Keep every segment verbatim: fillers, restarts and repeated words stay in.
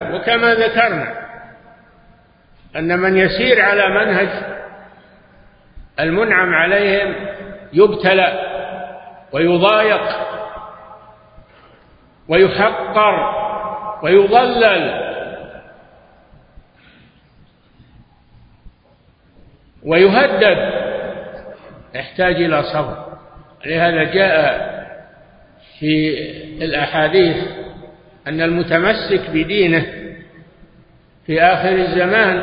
الإسلام. وكما ذكرنا أن من يسير على منهج المنعم عليهم يبتلى ويضايق ويحقر ويضلل ويهدد، يحتاج إلى صبر. لهذا جاء في الأحاديث أن المتمسك بدينه في آخر الزمان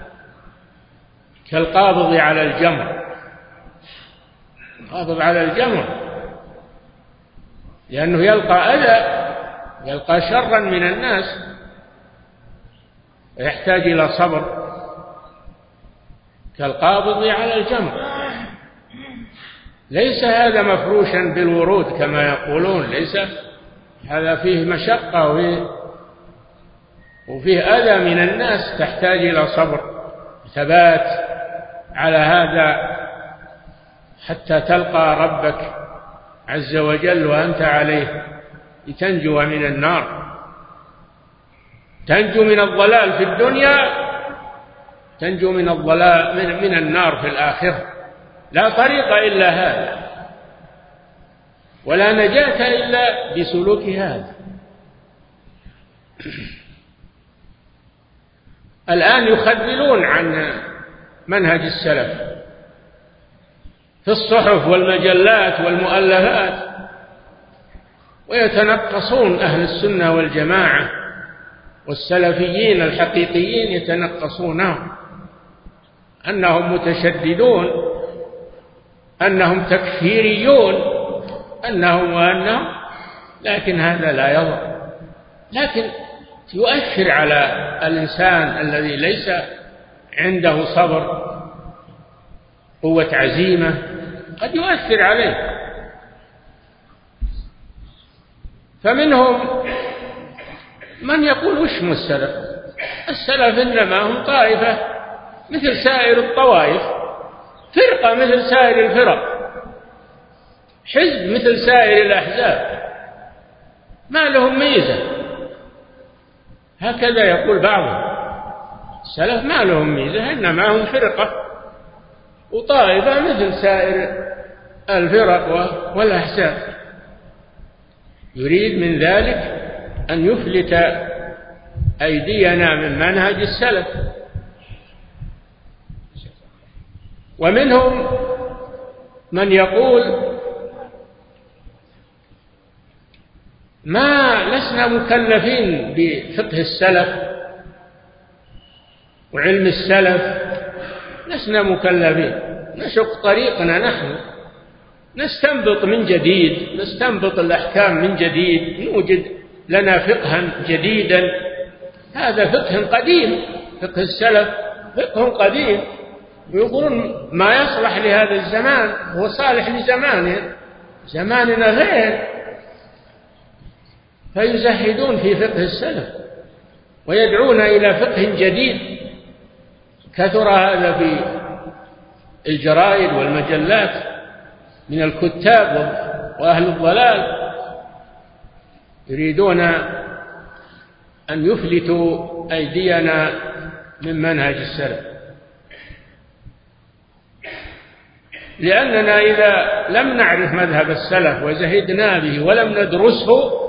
كالقابض على الجمر، القابض على الجمر، لأنه يلقى أذى، يلقى شرا من الناس، ويحتاج إلى صبر كالقابض على الجمر. ليس هذا مفروشا بالورود كما يقولون، ليس هذا، فيه مشقة وفيه أذى من الناس، تحتاج إلى صبر ثبات على هذا حتى تلقى ربك عز وجل وأنت عليه لتنجو من النار، تنجو من الضلال في الدنيا، تنجو من الضلال من, من النار في الآخرة. لا طريق إلا هذا، ولا نجاة إلا بسلوك هذا. الآن يخذلون عن منهج السلف في الصحف والمجلات والمؤلفات، ويتنقصون أهل السنة والجماعة والسلفيين الحقيقيين، يتنقصونهم أنهم متشددون، أنهم تكفيريون، أنهم وأنهم، لكن هذا لا يضر. لكن يؤثر على الإنسان الذي ليس عنده صبر، قوة عزيمة، قد يؤثر عليه. فمنهم من يقول وش السلف؟ السلف إنما هم طائفة مثل سائر الطوائف، فرقة مثل سائر الفرق، حزب مثل سائر الأحزاب، ما لهم ميزة. هكذا يقول بعضهم، السلف ما لهم ميزة، إنما هم فرقة وطائفة مثل سائر الفرق والأحزاب. يريد من ذلك أن يفلت أيدينا من منهج السلف. ومنهم من يقول ما لسنا مكلفين بفقه السلف وعلم السلف، لسنا مكلفين، نشق طريقنا نحن، نستنبط من جديد، نستنبط الأحكام من جديد، نوجد لنا فقها جديدا. هذا فقه قديم، فقه السلف فقه قديم، ويقولون ما يصلح لهذا الزمان هو صالح لزمانه، زماننا غير، فيزهدون في فقه السلف ويدعون إلى فقه جديد. كثر هذا في الجرائد والمجلات من الكتاب وأهل الضلال، يريدون أن يفلتوا أيدينا من منهج السلف. لأننا إذا لم نعرف مذهب السلف وزهدنا به ولم ندرسه،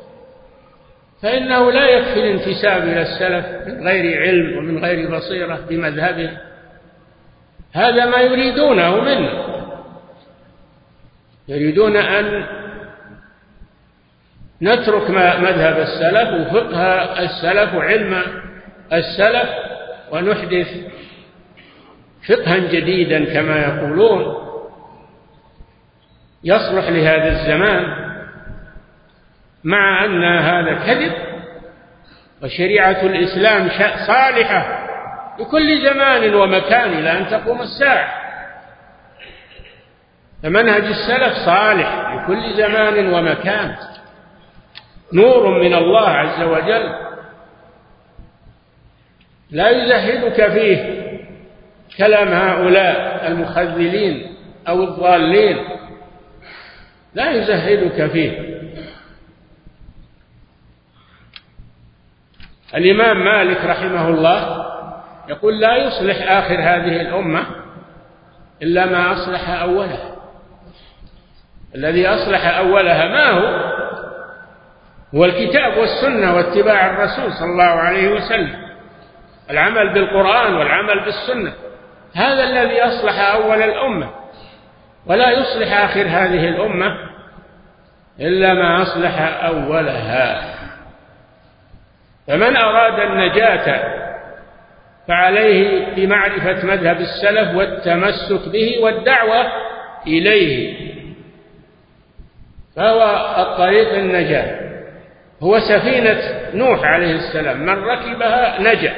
فإنه لا يكفي الانتساب إلى السلف من غير علم ومن غير بصيرة بمذهبه. هذا ما يريدونه منا، يريدون أن نترك مذهب السلف وفقه السلف وعلم السلف ونحدث فقها جديدا كما يقولون يصلح لهذا الزمان، مع أن هذا كذب. وشريعة الإسلام صالحة لكل زمان ومكان إلى أن تقوم الساعة، فمنهج السلف صالح لكل زمان ومكان، نور من الله عز وجل لا يزهدك فيه كلام هؤلاء المخذلين أو الضالين، لا يزهدك فيه. الإمام مالك رحمه الله يقول لا يصلح آخر هذه الأمة إلا ما أصلح أولها. الذي أصلح أولها ما هو؟ هو الكتاب والسنة واتباع الرسول صلى الله عليه وسلم، العمل بالقرآن والعمل بالسنة، هذا الذي أصلح أول الأمة. ولا يصلح آخر هذه الأمة إلا ما أصلح أولها. فمن أراد النجاة فعليه بمعرفة مذهب السلف والتمسك به والدعوة إليه، فهو الطريق النجاة، هو سفينة نوح عليه السلام، من ركبها نجا،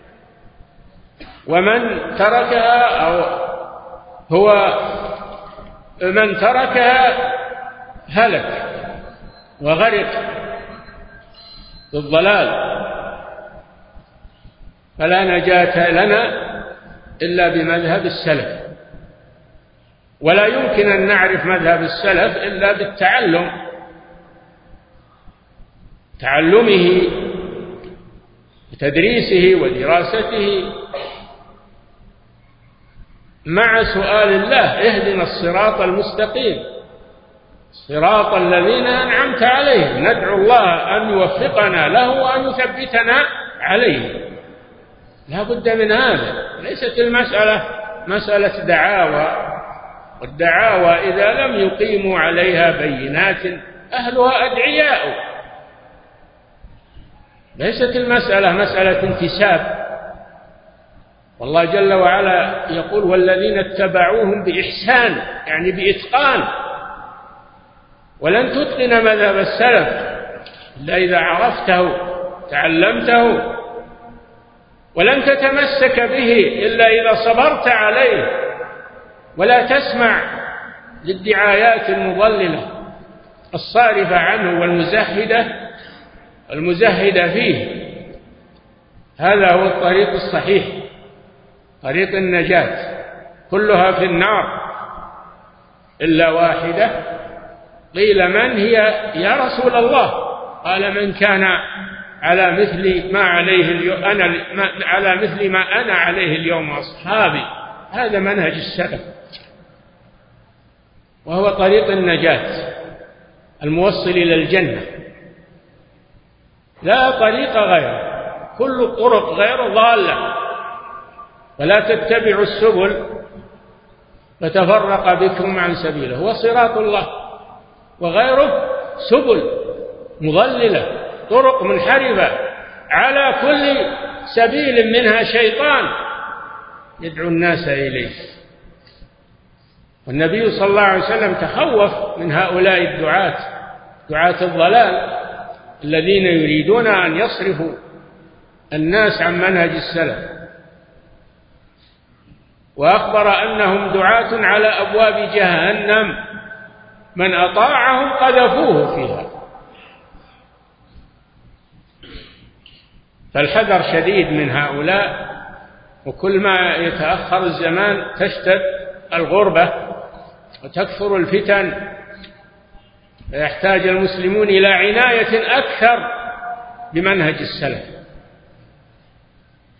ومن تركها أو هو من تركها هلك وغرق في الضلال. فلا نجاة لنا إلا بمذهب السلف، ولا يمكن أن نعرف مذهب السلف إلا بالتعلم، تعلمه وتدريسه ودراسته مع سؤال الله اهدنا الصراط المستقيم صراط الذين أنعمت عليهم. ندعو الله أن يوفقنا له وأن يثبتنا عليه. لا بد من هذا. ليست المسألة مسألة دعاوى، والدعاوى إذا لم يقيموا عليها بينات أهلها أدعياء. ليست المسألة مسألة انتساب. والله جل وعلا يقول والذين اتبعوهم بإحسان، يعني بإتقان. ولن تتقن مذهب السلف إلا إذا عرفته تعلمته، ولن تتمسك به إلا إذا صبرت عليه، ولا تسمع للدعايات المضللة الصارفة عنه والمزهدة المزهدة فيه. هذا هو الطريق الصحيح، طريق النجاة، كلها في النار إلا واحدة. قيل من هي يا رسول الله؟ قال من كان على مثل ما عليه اليوم أنا على مثل ما أنا عليه اليوم أصحابي. هذا منهج السلف، وهو طريق النجاة الموصل إلى الجنة، لا طريق غيره. كل الطرق غير ضالة، فلا تتبعوا السبل فتفرق بكم عن سبيله. هو صراط الله، وغيره سبل مضللة، طرق منحرفة، على كل سبيل منها شيطان يدعو الناس إليه. والنبي صلى الله عليه وسلم تخوف من هؤلاء الدعاة، دعاة الضلال الذين يريدون أن يصرفوا الناس عن منهج السلف، وأخبر أنهم دعاة على أبواب جهنم، من أطاعهم قذفوه فيها. فالحذر شديد من هؤلاء، وكل ما يتأخر الزمان تشتد الغربة وتكثر الفتن، فيحتاج المسلمون إلى عناية أكثر بمنهج السلف.